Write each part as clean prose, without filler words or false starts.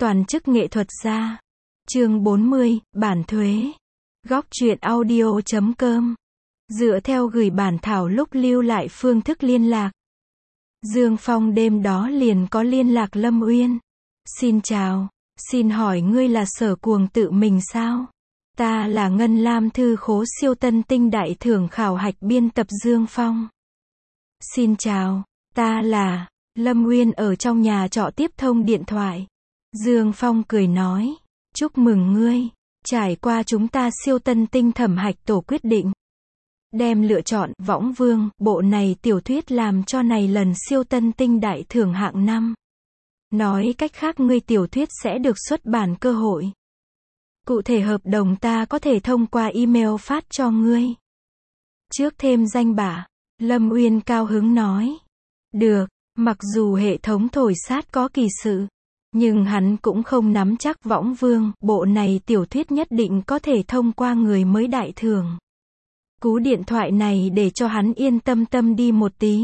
Toàn chức nghệ thuật gia. Chương 40, bản thuế. Góc truyện audio.com. Dựa theo gửi bản thảo lúc lưu lại phương thức liên lạc. Dương Phong đêm đó liền có liên lạc Lâm Uyên. Xin chào, xin hỏi ngươi là Sở Cuồng tự mình sao? Ta là Ngân Lam Thư Khố Siêu Tân Tinh Đại Thưởng khảo hạch biên tập Dương Phong. Xin chào, ta là... Lâm Uyên ở trong nhà trọ tiếp thông điện thoại. Dương Phong cười nói, chúc mừng ngươi, trải qua chúng ta siêu tân tinh thẩm hạch tổ quyết định. Đem lựa chọn Võng Vương, bộ này tiểu thuyết làm cho này lần siêu tân tinh đại thưởng hạng 5. Nói cách khác ngươi tiểu thuyết sẽ được xuất bản cơ hội. Cụ thể hợp đồng ta có thể thông qua email phát cho ngươi. Trước thêm danh bạ, Lâm Uyên cao hứng nói. Được, mặc dù hệ thống thổi sát có kỳ sự. Nhưng hắn cũng không nắm chắc Võng Vương, bộ này tiểu thuyết nhất định có thể thông qua người mới đại thưởng. Cú điện thoại này để cho hắn yên tâm đi một tí.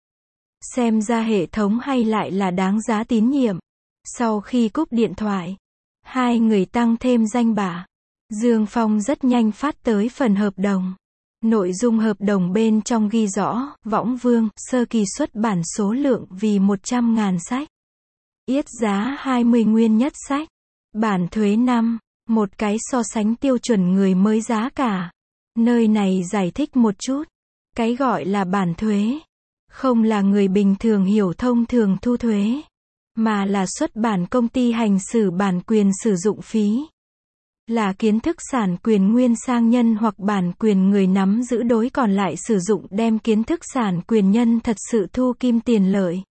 Xem ra hệ thống hay lại là đáng giá tín nhiệm. Sau khi cúp điện thoại, hai người tăng thêm danh bạ. Dương Phong rất nhanh phát tới phần hợp đồng. Nội dung hợp đồng bên trong ghi rõ, Võng Vương, sơ kỳ xuất bản số lượng vì 100.000 sách. Yết giá 20 nguyên nhất sách. Bản thuế 5. Một cái so sánh tiêu chuẩn người mới giá cả. Nơi này giải thích một chút. Cái gọi là bản thuế. Không là người bình thường hiểu thông thường thu thuế. Mà là xuất bản công ty hành xử bản quyền sử dụng phí. Là kiến thức sản quyền nguyên sang nhân hoặc bản quyền người nắm giữ đối còn lại sử dụng đem kiến thức sản quyền nhân thật sự thu kim tiền lợi.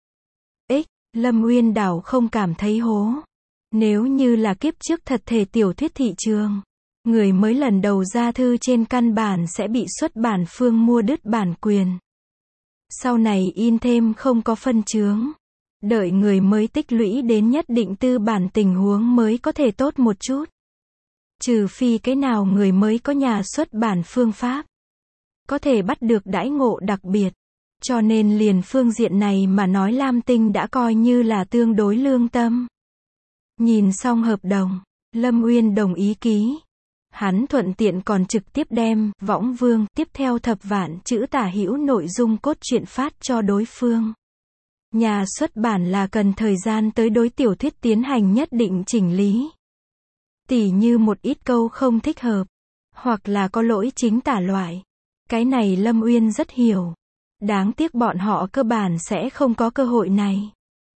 Lâm Uyên đảo không cảm thấy hố. Nếu như là kiếp trước thật thể tiểu thuyết thị trường, người mới lần đầu ra thư trên căn bản sẽ bị xuất bản phương mua đứt bản quyền. Sau này in thêm không có phân chướng. Đợi người mới tích lũy đến nhất định tư bản tình huống mới có thể tốt một chút. Trừ phi cái nào người mới có nhà xuất bản phương pháp. Có thể bắt được đãi ngộ đặc biệt. Cho nên liền phương diện này mà nói Lam Tinh đã coi như là tương đối lương tâm. Nhìn xong hợp đồng, Lâm Uyên đồng ý ký. Hắn thuận tiện còn trực tiếp đem Võng Vương tiếp theo thập vạn chữ tả hữu nội dung cốt truyện phát cho đối phương. Nhà xuất bản là cần thời gian tới đối tiểu thuyết tiến hành nhất định chỉnh lý. Tỉ như một ít câu không thích hợp, hoặc là có lỗi chính tả loại. Cái này Lâm Uyên rất hiểu. Đáng tiếc bọn họ cơ bản sẽ không có cơ hội này.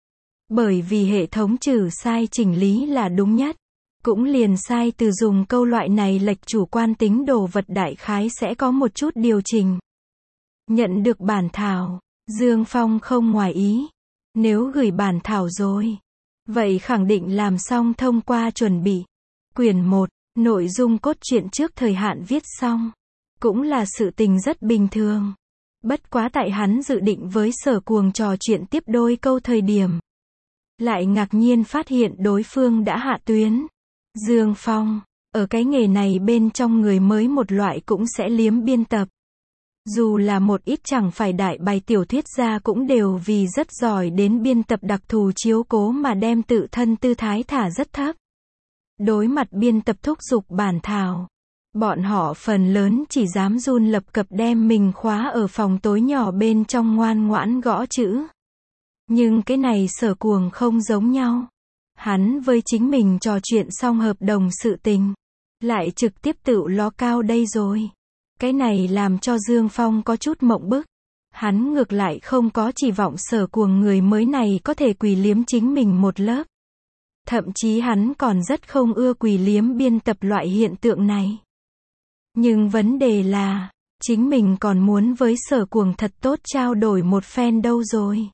Bởi vì hệ thống trừ sai chỉnh lý là đúng nhất. Cũng liền sai từ dùng câu loại này lệch chủ quan tính đồ vật đại khái sẽ có một chút điều chỉnh. Nhận được bản thảo, Dương Phong không ngoài ý. Nếu gửi bản thảo rồi, vậy khẳng định làm xong thông qua chuẩn bị. Quyển 1, nội dung cốt truyện trước thời hạn viết xong. Cũng là sự tình rất bình thường. Bất quá tại hắn dự định với Sở Cuồng trò chuyện tiếp đôi câu thời điểm. Lại ngạc nhiên phát hiện đối phương đã hạ tuyến. Dương Phong, ở cái nghề này bên trong người mới một loại cũng sẽ liếm biên tập. Dù là một ít chẳng phải đại bài tiểu thuyết gia cũng đều vì rất giỏi đến biên tập đặc thù chiếu cố mà đem tự thân tư thái thả rất thấp. Đối mặt biên tập thúc giục bản thảo. Bọn họ phần lớn chỉ dám run lập cập đem mình khóa ở phòng tối nhỏ bên trong ngoan ngoãn gõ chữ. Nhưng cái này Sở Cuồng không giống nhau. Hắn với chính mình trò chuyện xong hợp đồng sự tình. Lại trực tiếp tự ló cao đây rồi. Cái này làm cho Dương Phong có chút mộng bức. Hắn ngược lại không có chỉ vọng Sở Cuồng người mới này có thể quỳ liếm chính mình một lớp. Thậm chí hắn còn rất không ưa quỳ liếm biên tập loại hiện tượng này. Nhưng vấn đề là, chính mình còn muốn với Sở Cuồng thật tốt trao đổi một phen đâu rồi.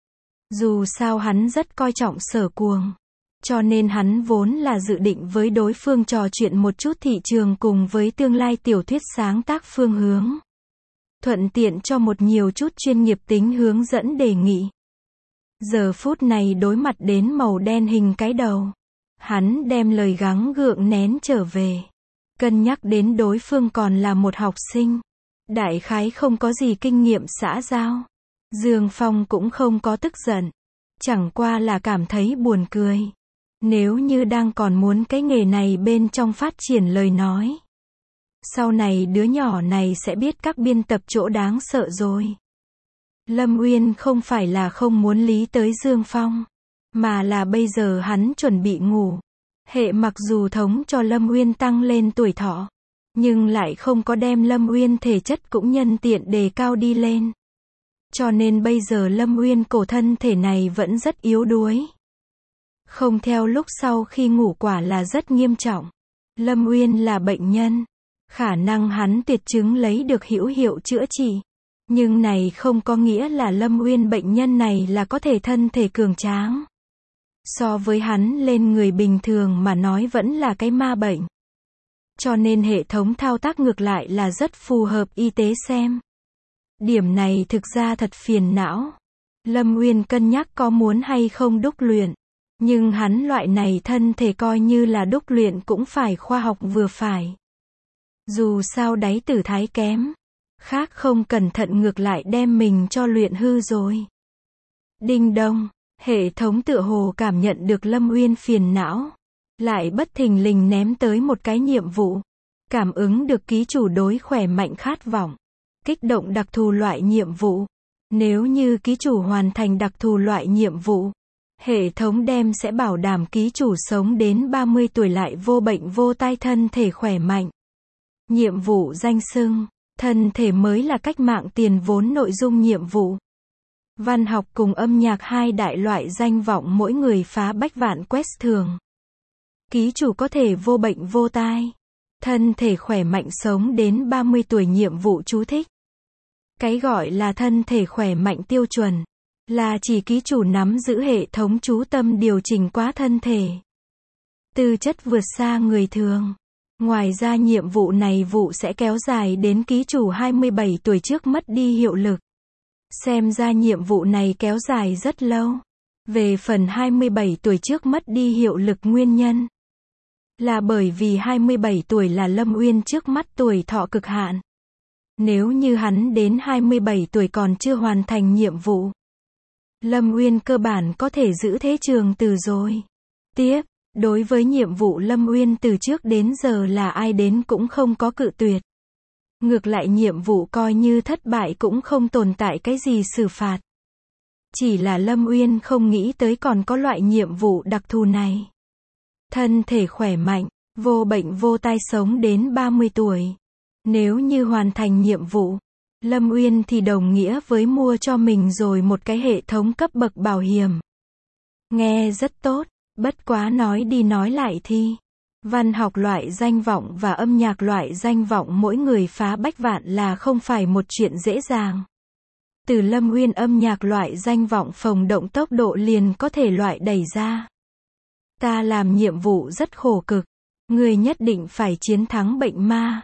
Dù sao hắn rất coi trọng Sở Cuồng. Cho nên hắn vốn là dự định với đối phương trò chuyện một chút thị trường cùng với tương lai tiểu thuyết sáng tác phương hướng. Thuận tiện cho một nhiều chút chuyên nghiệp tính hướng dẫn đề nghị. Giờ phút này đối mặt đến màu đen hình cái đầu. Hắn đem lời gắng gượng nén trở về. Cân nhắc đến đối phương còn là một học sinh. Đại khái không có gì kinh nghiệm xã giao. Dương Phong cũng không có tức giận. Chẳng qua là cảm thấy buồn cười. Nếu như đang còn muốn cái nghề này bên trong phát triển lời nói, sau này đứa nhỏ này sẽ biết các biên tập chỗ đáng sợ rồi. Lâm Uyên không phải là không muốn lý tới Dương Phong, mà là bây giờ hắn chuẩn bị ngủ. Hệ mặc dù thống cho Lâm Uyên tăng lên tuổi thọ, nhưng lại không có đem Lâm Uyên thể chất cũng nhân tiện đề cao đi lên. Cho nên bây giờ Lâm Uyên cổ thân thể này vẫn rất yếu đuối. Không theo lúc sau khi ngủ quả là rất nghiêm trọng. Lâm Uyên là bệnh nhân, khả năng hắn tuyệt chứng lấy được hữu hiệu chữa trị. Nhưng này không có nghĩa là Lâm Uyên bệnh nhân này là có thể thân thể cường tráng. So với hắn lên người bình thường mà nói vẫn là cái ma bệnh. Cho nên hệ thống thao tác ngược lại là rất phù hợp y tế xem. Điểm này thực ra thật phiền não. Lâm Uyên cân nhắc có muốn hay không đúc luyện. Nhưng hắn loại này thân thể coi như là đúc luyện cũng phải khoa học vừa phải. Dù sao đáy tử thái kém. Khác không cẩn thận ngược lại đem mình cho luyện hư rồi. Đinh đông, hệ thống tựa hồ cảm nhận được Lâm Uyên phiền não. Lại bất thình lình ném tới một cái nhiệm vụ. Cảm ứng được ký chủ đối khỏe mạnh khát vọng. Kích động đặc thù loại nhiệm vụ. Nếu như ký chủ hoàn thành đặc thù loại nhiệm vụ, hệ thống đem sẽ bảo đảm ký chủ sống đến 30 tuổi lại vô bệnh vô tai thân thể khỏe mạnh. Nhiệm vụ danh xưng, thân thể mới là cách mạng tiền vốn nội dung nhiệm vụ. Văn học cùng âm nhạc hai đại loại danh vọng mỗi người phá bách vạn quest thường. Ký chủ có thể vô bệnh vô tai. Thân thể khỏe mạnh sống đến 30 tuổi nhiệm vụ chú thích. Cái gọi là thân thể khỏe mạnh tiêu chuẩn, là chỉ ký chủ nắm giữ hệ thống chú tâm điều chỉnh quá thân thể. Tư chất vượt xa người thường. Ngoài ra nhiệm vụ này vụ sẽ kéo dài đến ký chủ 27 tuổi trước mất đi hiệu lực. Xem ra nhiệm vụ này kéo dài rất lâu. Về phần 27 tuổi trước mất đi hiệu lực nguyên nhân, là bởi vì 27 tuổi là Lâm Uyên trước mắt tuổi thọ cực hạn. Nếu như hắn đến 27 tuổi còn chưa hoàn thành nhiệm vụ, Lâm Uyên cơ bản có thể giữ thế trường từ rồi. Tiếp, đối với nhiệm vụ Lâm Uyên từ trước đến giờ là ai đến cũng không có cự tuyệt. Ngược lại nhiệm vụ coi như thất bại cũng không tồn tại cái gì xử phạt. Chỉ là Lâm Uyên không nghĩ tới còn có loại nhiệm vụ đặc thù này. Thân thể khỏe mạnh, vô bệnh vô tai sống đến 30 tuổi. Nếu như hoàn thành nhiệm vụ, Lâm Uyên thì đồng nghĩa với mua cho mình rồi một cái hệ thống cấp bậc bảo hiểm. Nghe rất tốt, bất quá nói đi nói lại thì, văn học loại danh vọng và âm nhạc loại danh vọng mỗi người phá bách vạn là không phải một chuyện dễ dàng. Từ Lâm Uyên âm nhạc loại danh vọng phồng động tốc độ liền có thể loại đẩy ra. Ta làm nhiệm vụ rất khổ cực, người nhất định phải chiến thắng bệnh ma.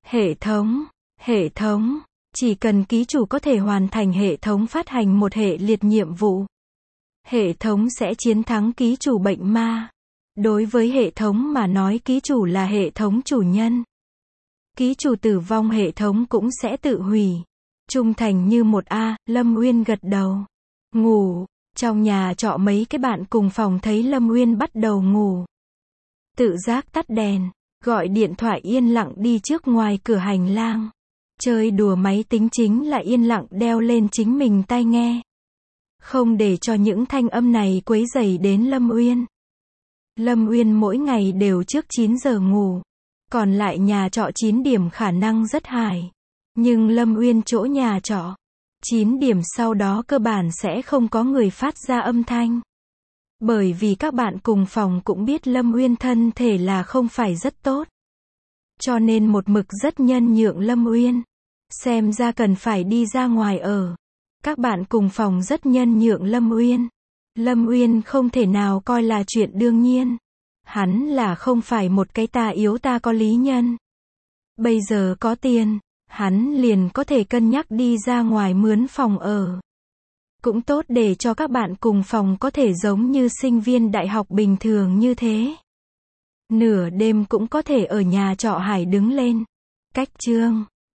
Hệ thống, chỉ cần ký chủ có thể hoàn thành hệ thống phát hành một hệ liệt nhiệm vụ, hệ thống sẽ chiến thắng ký chủ bệnh ma. Đối với hệ thống mà nói ký chủ là hệ thống chủ nhân. Ký chủ tử vong hệ thống cũng sẽ tự hủy. Trung thành như một A, Lâm Uyên gật đầu. Ngủ, trong nhà trọ mấy cái bạn cùng phòng thấy Lâm Uyên bắt đầu ngủ. Tự giác tắt đèn, gọi điện thoại yên lặng đi trước ngoài cửa hành lang. Chơi đùa máy tính chính là yên lặng đeo lên chính mình tai nghe. Không để cho những thanh âm này quấy rầy đến Lâm Uyên. Lâm Uyên mỗi ngày đều trước 9 giờ ngủ. Còn lại nhà trọ 9 điểm khả năng rất hài. Nhưng Lâm Uyên chỗ nhà trọ 9 điểm sau đó cơ bản sẽ không có người phát ra âm thanh. Bởi vì các bạn cùng phòng cũng biết Lâm Uyên thân thể là không phải rất tốt. Cho nên một mực rất nhân nhượng Lâm Uyên. Xem ra cần phải đi ra ngoài ở. Các bạn cùng phòng rất nhân nhượng Lâm Uyên. Lâm Uyên không thể nào coi là chuyện đương nhiên. Hắn là không phải một cái ta yếu ta có lý nhân. Bây giờ có tiền, hắn liền có thể cân nhắc đi ra ngoài mướn phòng ở. Cũng tốt để cho các bạn cùng phòng có thể giống như sinh viên đại học bình thường như thế. Nửa đêm cũng có thể ở nhà trọ Hải đứng lên. Cách chương